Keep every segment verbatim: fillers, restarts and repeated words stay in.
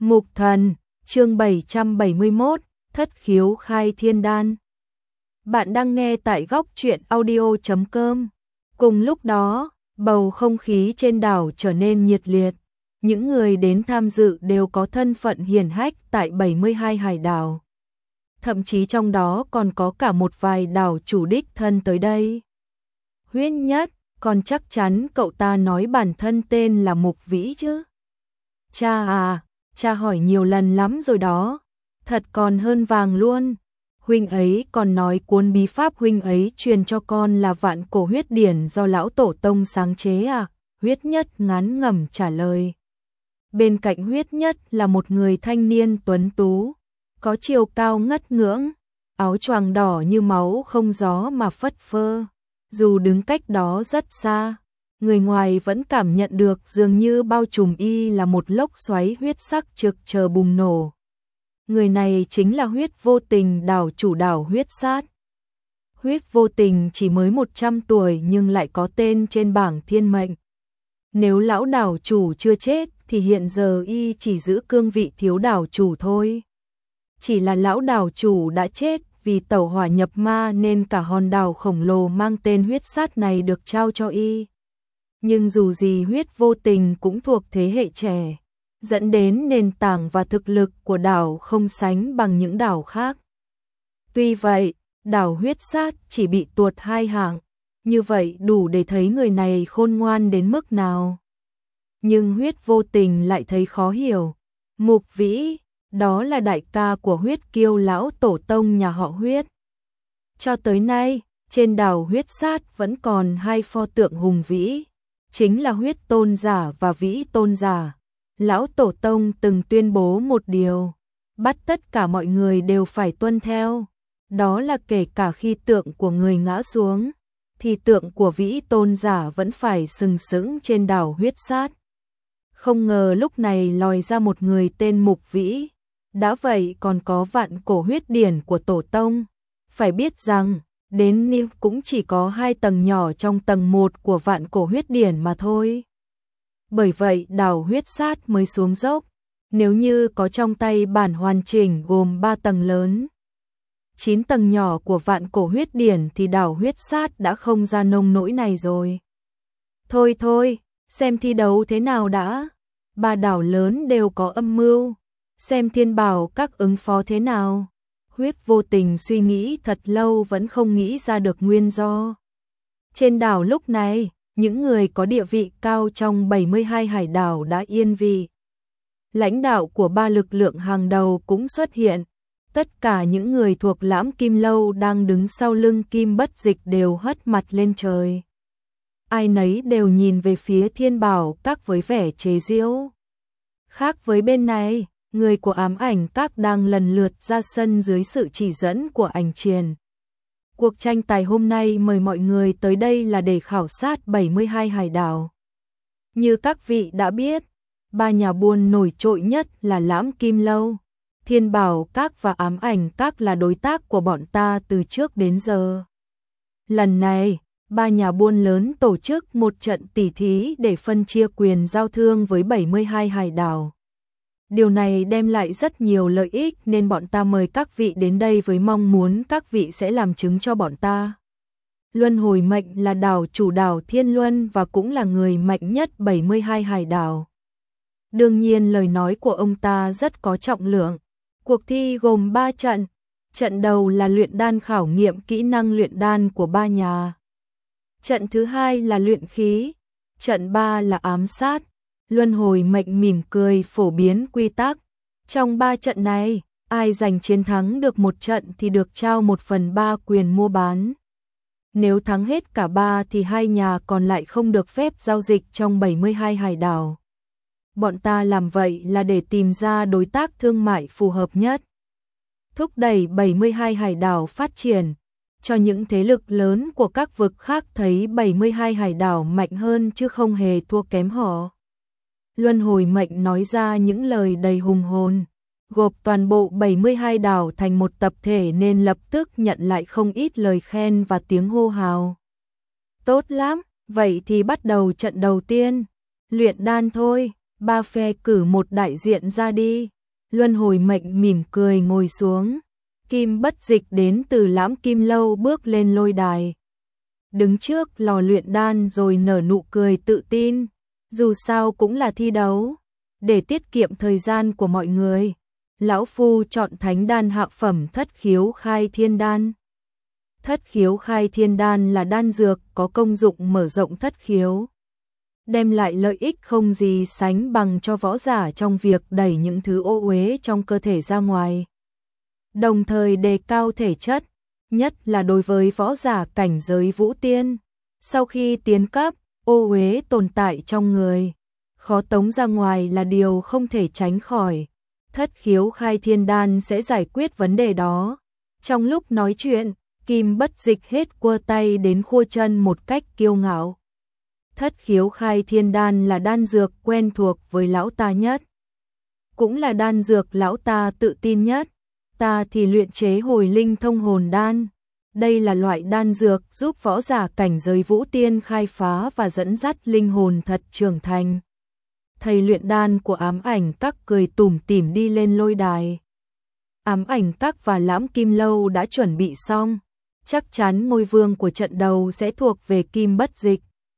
Mục Thần, chương bảy trăm bảy mươi mốt, Thất khiếu khai thiên đan. Bạn đang nghe tại góc truyện audio chấm com. Cùng lúc đó, bầu không khí trên đảo trở nên nhiệt liệt. Những người đến tham dự đều có thân phận hiển hách tại bảy mươi hai hải đảo. Thậm chí trong đó còn có cả một vài đảo chủ đích thân tới đây. Huyết Nhất, còn chắc chắn cậu ta nói bản thân tên là Mục Vĩ chứ? Cha à, cha hỏi nhiều lần lắm rồi đó, thật còn hơn vàng luôn. Huynh ấy còn nói cuốn bí pháp huynh ấy truyền cho con là vạn cổ huyết điển do lão tổ tông sáng chế à? Huyết Nhất ngán ngẩm trả lời. Bên cạnh Huyết Nhất là một người thanh niên tuấn tú, có chiều cao ngất ngưỡng, áo choàng đỏ như máu không gió mà phất phơ. Dù đứng cách đó rất xa, người ngoài vẫn cảm nhận được dường như bao trùm y là một lốc xoáy huyết sắc trực chờ bùng nổ. Người này chính là Huyết Vô Tình, đảo chủ đảo Huyết Sát. Huyết Vô Tình chỉ mới một trăm tuổi nhưng lại có tên trên bảng thiên mệnh. Nếu lão đảo chủ chưa chết thì hiện giờ y chỉ giữ cương vị thiếu đảo chủ thôi. Chỉ là lão đảo chủ đã chết vì tẩu hỏa nhập ma nên cả hòn đảo khổng lồ mang tên Huyết Sát này được trao cho y. Nhưng dù gì Huyết Vô Tình cũng thuộc thế hệ trẻ, dẫn đến nền tảng và thực lực của đảo không sánh bằng những đảo khác. Tuy vậy, đảo Huyết Sát chỉ bị tuột hai hạng, như vậy đủ để thấy người này khôn ngoan đến mức nào. Nhưng Huyết Vô Tình lại thấy khó hiểu. Mục Vĩ, đó là đại ca của Huyết Kiêu lão tổ tông nhà họ Huyết. Cho tới nay, trên đảo Huyết Sát vẫn còn hai pho tượng hùng vĩ, chính là Huyết Tôn giả và Vĩ Tôn giả. Lão tổ tông từng tuyên bố một điều, bắt tất cả mọi người đều phải tuân theo, đó là kể cả khi tượng của người ngã xuống, thì tượng của Vĩ Tôn giả vẫn phải sừng sững trên đảo Huyết Sát. Không ngờ lúc này lòi ra một người tên Mục Vĩ. Đã vậy còn có vạn cổ huyết điển của tổ tông. Phải biết rằng, đến Niu cũng chỉ có hai tầng nhỏ trong tầng một của vạn cổ huyết điển mà thôi. Bởi vậy đảo Huyết Sát mới xuống dốc. Nếu như có trong tay bản hoàn chỉnh gồm ba tầng lớn, chín tầng nhỏ của vạn cổ huyết điển thì đảo Huyết Sát đã không ra nông nỗi này rồi. Thôi thôi, xem thi đấu thế nào đã. Ba đảo lớn đều có âm mưu. Xem Thiên Bảo các ứng phó thế nào. Huyết Vô Tình suy nghĩ thật lâu vẫn không nghĩ ra được nguyên do. Trên đảo lúc này, những người có địa vị cao trong bảy mươi hai hải đảo đã yên vị. Lãnh đạo của ba lực lượng hàng đầu cũng xuất hiện. Tất cả những người thuộc Lãm Kim Lâu đang đứng sau lưng Kim Bất Dịch đều hất mặt lên trời. Ai nấy đều nhìn về phía Thiên Bảo các với vẻ chế giễu. Khác với bên này, người của Ám Ảnh các đang lần lượt ra sân dưới sự chỉ dẫn của Ảnh Triền. Cuộc tranh tài hôm nay mời mọi người tới đây là để khảo sát bảy mươi hai hải đảo. Như các vị đã biết, ba nhà buôn nổi trội nhất là Lãm Kim Lâu, Thiên Bảo các và Ám Ảnh các là đối tác của bọn ta từ trước đến giờ. Lần này, ba nhà buôn lớn tổ chức một trận tỉ thí để phân chia quyền giao thương với bảy mươi hai hải đảo. Điều này đem lại rất nhiều lợi ích nên bọn ta mời các vị đến đây với mong muốn các vị sẽ làm chứng cho bọn ta. Luân Hồi Mệnh là đảo chủ đảo Thiên Luân và cũng là người mạnh nhất bảy mươi hai hải đảo. Đương nhiên lời nói của ông ta rất có trọng lượng. Cuộc thi gồm ba trận. Trận đầu là luyện đan khảo nghiệm kỹ năng luyện đan của ba nhà. Trận thứ hai là luyện khí. Trận ba là ám sát. Luân Hồi Mệnh mỉm cười phổ biến quy tắc. Trong ba trận này, ai giành chiến thắng được một trận thì được trao một phần ba quyền mua bán. Nếu thắng hết cả ba thì hai nhà còn lại không được phép giao dịch trong bảy mươi hai hải đảo. Bọn ta làm vậy là để tìm ra đối tác thương mại phù hợp nhất. Thúc đẩy bảy mươi hai hải đảo phát triển. Cho những thế lực lớn của các vực khác thấy bảy mươi hai hải đảo mạnh hơn chứ không hề thua kém họ. Luân Hồi Mệnh nói ra những lời đầy hùng hồn, gộp toàn bộ bảy mươi hai đảo thành một tập thể nên lập tức nhận lại không ít lời khen và tiếng hô hào. Tốt lắm, vậy thì bắt đầu trận đầu tiên. Luyện đan thôi. ba phe cử một đại diện ra đi. Luân hồi mệnh mỉm cười ngồi xuống. Kim Bất Dịch đến từ Lãm Kim Lâu bước lên lôi đài. Đứng trước lò luyện đan rồi nở nụ cười tự tin. Dù sao cũng là thi đấu. Để tiết kiệm thời gian của mọi người, lão phu chọn thánh đan hạ phẩm Thất Khiếu Khai Thiên Đan. Thất Khiếu Khai Thiên Đan là đan dược có công dụng mở rộng thất khiếu, đem lại lợi ích không gì sánh bằng cho võ giả trong việc đẩy những thứ ô uế trong cơ thể ra ngoài, đồng thời đề cao thể chất, nhất là đối với võ giả cảnh giới vũ tiên. Sau khi tiến cấp, ô uế tồn tại trong người, khó tống ra ngoài là điều không thể tránh khỏi. Thất Khiếu Khai Thiên Đan sẽ giải quyết vấn đề đó. Trong lúc nói chuyện, Kim Bất Dịch hết cua tay đến khua chân một cách kiêu ngạo. Thất Khiếu Khai Thiên Đan là đan dược quen thuộc với lão ta nhất, cũng là đan dược lão ta tự tin nhất. Ta thì luyện chế Hồi Linh Thông Hồn Đan. Đây là loại đan dược giúp võ giả cảnh giới vũ tiên khai phá và dẫn dắt linh hồn thật trưởng thành. Thầy luyện đan của Ám Ảnh Các cười tủm tỉm đi lên lôi đài. Ám Ảnh Các và Lãm Kim Lâu đã chuẩn bị xong, chắc chắn ngôi vương của trận đầu sẽ thuộc về Kim Bất Dịch.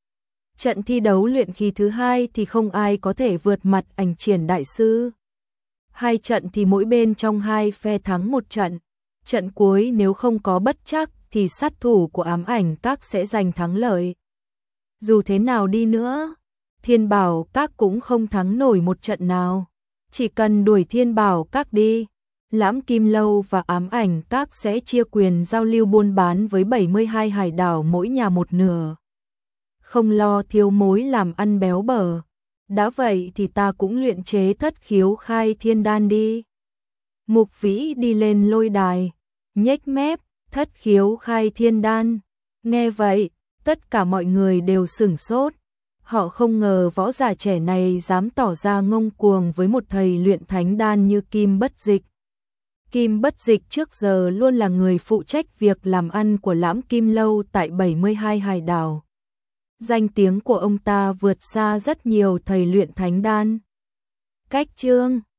Trận thi đấu luyện khí thứ hai thì không ai có thể vượt mặt Ảnh Triển đại sư. Hai trận thì mỗi bên trong hai phe thắng một trận. Trận cuối nếu không có bất trắc thì sát thủ của Ám Ảnh Các sẽ giành thắng lợi. Dù thế nào đi nữa, Thiên Bảo Các cũng không thắng nổi một trận nào. Chỉ cần đuổi Thiên Bảo Các đi, Lãm Kim Lâu và Ám Ảnh Các sẽ chia quyền giao lưu buôn bán với bảy mươi hai hải đảo mỗi nhà một nửa. Không lo thiếu mối làm ăn béo bở. Đã vậy thì ta cũng luyện chế Thất Khiếu Khai Thiên Đan đi. Mục Vĩ đi lên lôi đài, nhếch mép, Thất Khiếu Khai Thiên Đan. Nghe vậy, tất cả mọi người đều sửng sốt. Họ không ngờ võ giả trẻ này dám tỏ ra ngông cuồng với một thầy luyện thánh đan như Kim Bất Dịch. Kim Bất Dịch trước giờ luôn là người phụ trách việc làm ăn của Lãm Kim Lâu tại bảy mươi hai hải đảo. Danh tiếng của ông ta vượt xa rất nhiều thầy luyện thánh đan. Cách chương